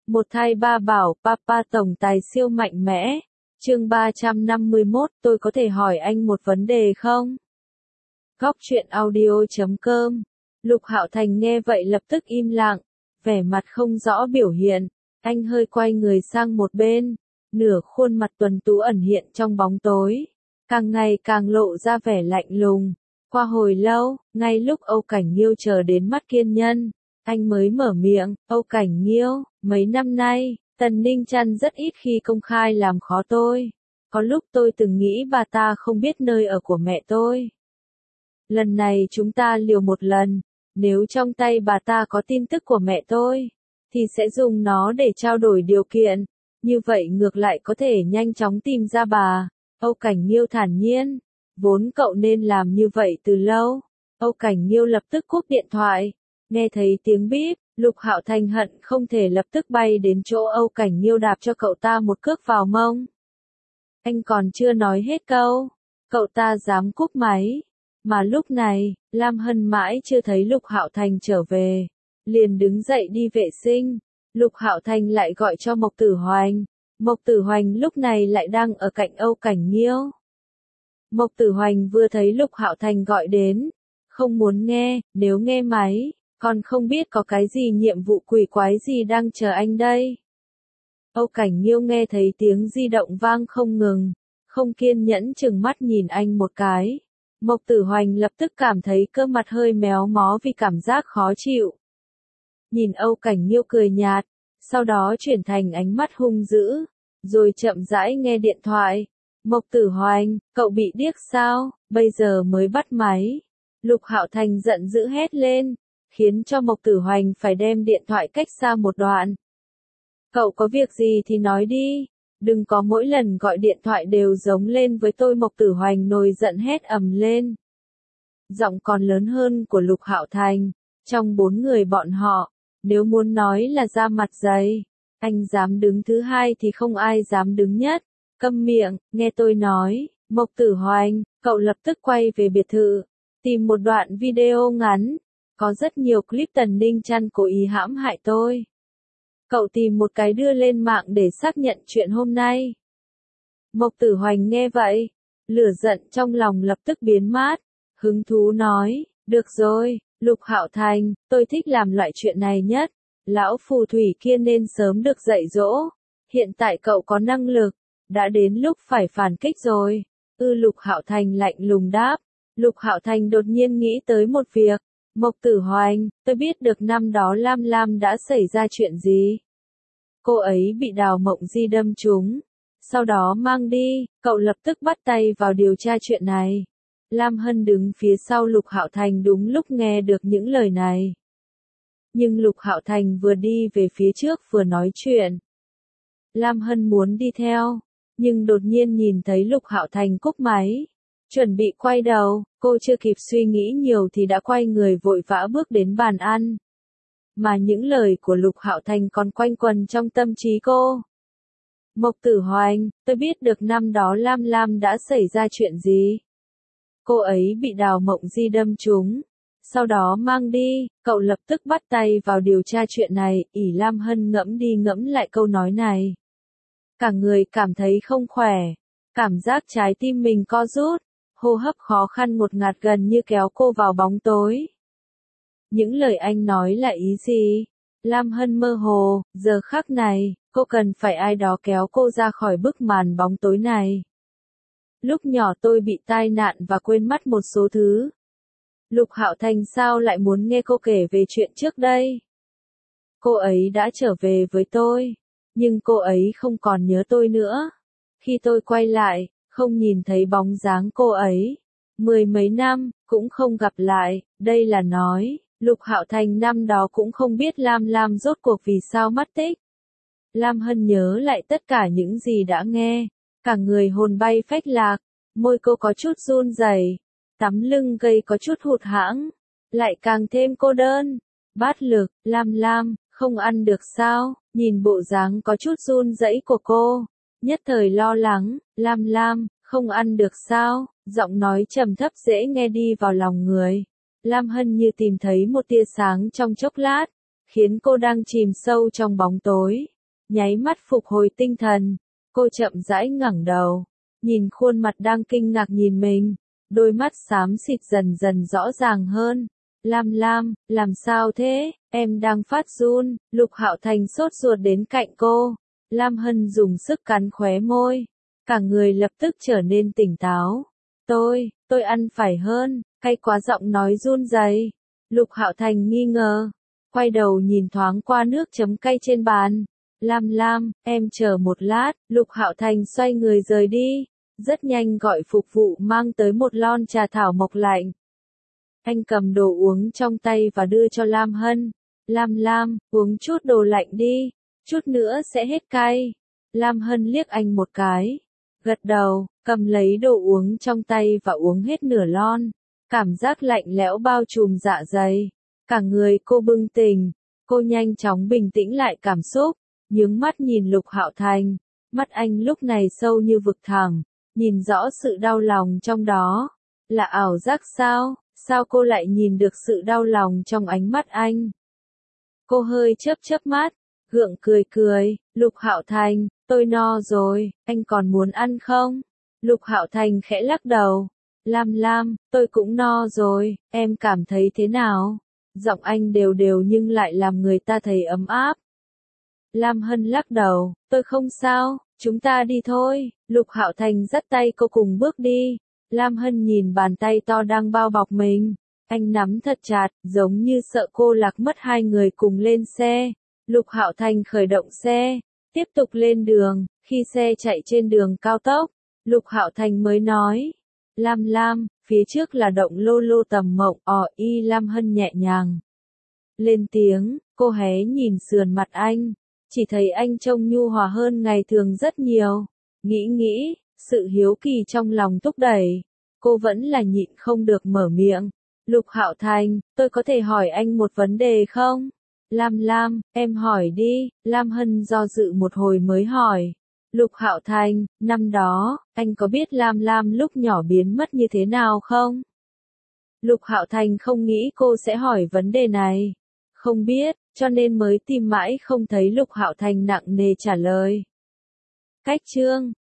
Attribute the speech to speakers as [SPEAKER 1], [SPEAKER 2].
[SPEAKER 1] Một thai ba bảo, Papa tổng tài siêu mạnh mẽ. Chương 351, tôi có thể hỏi anh một vấn đề không? Góc truyện audio.com. Lục Hạo Thành nghe vậy lập tức im lặng, vẻ mặt không rõ biểu hiện, anh hơi quay người sang một bên, nửa khuôn mặt tuấn tú ẩn hiện trong bóng tối, càng ngày càng lộ ra vẻ lạnh lùng. Qua hồi lâu, ngay lúc Âu Cảnh Nghiêu chờ đến mắt kiên nhân, anh mới mở miệng, Âu Cảnh Nghiêu, mấy năm nay, Tần Ninh Trăn rất ít khi công khai làm khó tôi. Có lúc tôi từng nghĩ bà ta không biết nơi ở của mẹ tôi. Lần này chúng ta liều một lần, nếu trong tay bà ta có tin tức của mẹ tôi, thì sẽ dùng nó để trao đổi điều kiện, như vậy ngược lại có thể nhanh chóng tìm ra bà. Âu Cảnh Nghiêu thản nhiên, vốn cậu nên làm như vậy từ lâu. Âu Cảnh Nghiêu lập tức cúp điện thoại, nghe thấy tiếng bíp, Lục Hạo Thành hận không thể lập tức bay đến chỗ Âu Cảnh Nghiêu đạp cho cậu ta một cước vào mông. Anh còn chưa nói hết câu, cậu ta dám cúp máy. Mà lúc này, Lam Hân mãi chưa thấy Lục Hạo Thành trở về, liền đứng dậy đi vệ sinh. Lục Hạo Thành lại gọi cho Mộc Tử Hoành. Mộc Tử Hoành lúc này lại đang ở cạnh Âu Cảnh Nghiêu. Mộc Tử Hoành vừa thấy Lục Hạo Thành gọi đến, không muốn nghe, nếu nghe máy, còn không biết có cái gì nhiệm vụ quỷ quái gì đang chờ anh đây. Âu Cảnh Nghiêu nghe thấy tiếng di động vang không ngừng, không kiên nhẫn chừng mắt nhìn anh một cái. Mộc Tử Hoành lập tức cảm thấy cơ mặt hơi méo mó vì cảm giác khó chịu. Nhìn Âu Cảnh Nghiêu cười nhạt, sau đó chuyển thành ánh mắt hung dữ, rồi chậm rãi nghe điện thoại. Mộc Tử Hoành, cậu bị điếc sao, bây giờ mới bắt máy. Lục Hạo Thành giận dữ hét lên, khiến cho Mộc Tử Hoành phải đem điện thoại cách xa một đoạn. Cậu có việc gì thì nói đi, đừng có mỗi lần gọi điện thoại đều giống lên với tôi. Mộc Tử Hoành nổi giận hét ầm lên. Giọng còn lớn hơn của Lục Hạo Thành, trong bốn người bọn họ, nếu muốn nói là ra mặt dày, anh dám đứng thứ hai thì không ai dám đứng nhất. Câm miệng, nghe tôi nói. Mộc Tử Hoành, cậu lập tức quay về biệt thự, tìm một đoạn video ngắn, có rất nhiều clip Tần Ninh Trăn cố ý hãm hại tôi. Cậu tìm một cái đưa lên mạng để xác nhận chuyện hôm nay. Mộc Tử Hoành nghe vậy, lửa giận trong lòng lập tức biến mất, hứng thú nói, được rồi, Lục Hạo Thành, tôi thích làm loại chuyện này nhất, lão phù thủy kia nên sớm được dạy dỗ, hiện tại cậu có năng lực, đã đến lúc phải phản kích rồi. Lục Hạo Thành lạnh lùng đáp. Lục Hạo Thành đột nhiên nghĩ tới một việc. Mộc Tử Hoành, tôi biết được năm đó Lam Lam đã xảy ra chuyện gì. Cô ấy bị Đào Mộng Di đâm trúng, sau đó mang đi, cậu lập tức bắt tay vào điều tra chuyện này. Lam Hân đứng phía sau Lục Hạo Thành đúng lúc nghe được những lời này. Nhưng Lục Hạo Thành vừa đi về phía trước vừa nói chuyện. Lam Hân muốn đi theo, nhưng đột nhiên nhìn thấy Lục Hạo Thành cúp máy. Chuẩn bị quay đầu, cô chưa kịp suy nghĩ nhiều thì đã quay người vội vã bước đến bàn ăn. Mà những lời của Lục Hạo Thành còn quanh quẩn trong tâm trí cô. Mộc Tử Hoành, tôi biết được năm đó Lam Lam đã xảy ra chuyện gì. Cô ấy bị Đào Mộng Di đâm trúng, sau đó mang đi, cậu lập tức bắt tay vào điều tra chuyện này. Lam Hân ngẫm đi ngẫm lại câu nói này. Cả người cảm thấy không khỏe, cảm giác trái tim mình co rút, hô hấp khó khăn ngột ngạt gần như kéo cô vào bóng tối. Những lời anh nói là ý gì? Lam Hân mơ hồ, giờ khắc này, cô cần phải ai đó kéo cô ra khỏi bức màn bóng tối này. Lúc nhỏ tôi bị tai nạn và quên mất một số thứ. Lục Hạo Thành sao lại muốn nghe cô kể về chuyện trước đây? Cô ấy đã trở về với tôi, nhưng cô ấy không còn nhớ tôi nữa. Khi tôi quay lại, không nhìn thấy bóng dáng cô ấy. 10 mấy năm, cũng không gặp lại, đây là nói, Lục Hạo Thành năm đó cũng không biết Lam Lam rốt cuộc vì sao mất tích. Lam Hân nhớ lại tất cả những gì đã nghe, cả người hồn bay phách lạc, môi cô có chút run rẩy, tấm lưng gầy có chút hụt hẫng, lại càng thêm cô đơn. Bát Lực, Lam Lam, không ăn được sao? Nhìn bộ dáng có chút run rẩy của cô, nhất thời lo lắng. Lam Lam, không ăn được sao? Giọng nói trầm thấp dễ nghe đi vào lòng người. Lam Hân như tìm thấy một tia sáng trong chốc lát, khiến cô đang chìm sâu trong bóng tối, Nháy mắt phục hồi tinh thần, cô chậm rãi ngẩng đầu, nhìn khuôn mặt đang kinh ngạc nhìn mình, đôi mắt xám xịt dần dần rõ ràng hơn. Lam Lam, làm sao thế, em đang phát run. Lục Hạo Thành sốt ruột đến cạnh cô. Lam Hân dùng sức cắn khóe môi, cả người lập tức trở nên tỉnh táo. Tôi ăn phải hơn, cay quá, giọng nói run rẩy. Lục Hạo Thành nghi ngờ, quay đầu nhìn thoáng qua nước chấm cay trên bàn. Lam Lam, em chờ một lát. Lục Hạo Thành xoay người rời đi, rất nhanh gọi phục vụ mang tới một lon trà thảo mộc lạnh. Anh cầm đồ uống trong tay và đưa cho Lam Hân. Lam Lam, uống chút đồ lạnh đi, chút nữa sẽ hết cay. Lam Hân liếc anh một cái, gật đầu, cầm lấy đồ uống trong tay và uống hết nửa lon. Cảm giác lạnh lẽo bao trùm dạ dày, cả người cô bừng tỉnh. Cô nhanh chóng bình tĩnh lại cảm xúc, nhướng mắt nhìn Lục Hạo Thành. Mắt anh lúc này sâu như vực thẳm, nhìn rõ sự đau lòng trong đó. Là ảo giác sao? Sao cô lại nhìn được sự đau lòng trong ánh mắt anh? Cô hơi chớp chớp mắt, gượng cười cười. Lục Hạo Thành, tôi no rồi, anh còn muốn ăn không? Lục Hạo Thành khẽ lắc đầu. Lam Lam, tôi cũng no rồi, em cảm thấy thế nào? Giọng anh đều đều nhưng lại làm người ta thấy ấm áp. Lam Hân lắc đầu, tôi không sao, chúng ta đi thôi. Lục Hạo Thành dắt tay cô cùng bước đi. Lam Hân nhìn bàn tay to đang bao bọc mình, anh nắm thật chặt, giống như sợ cô lạc mất. Hai người cùng lên xe. Lục Hạo Thành khởi động xe, tiếp tục lên đường. Khi xe chạy trên đường cao tốc, Lục Hạo Thành mới nói, Lam Lam, phía trước là động Lô Lô Tầm Mộng. Lam Hân nhẹ nhàng lên tiếng, cô hé nhìn sườn mặt anh, chỉ thấy anh trông nhu hòa hơn ngày thường rất nhiều. Nghĩ, sự hiếu kỳ trong lòng thúc đẩy, cô vẫn là nhịn không được mở miệng. Lục Hạo Thành, tôi có thể hỏi anh một vấn đề không? Lam Lam, em hỏi đi. Lam Hân do dự một hồi mới hỏi. Lục Hạo Thành, năm đó, anh có biết Lam Lam lúc nhỏ biến mất như thế nào không? Lục Hạo Thành không nghĩ cô sẽ hỏi vấn đề này. Không biết, cho nên mới tìm mãi không thấy. Lục Hạo Thành nặng nề trả lời. Cách chương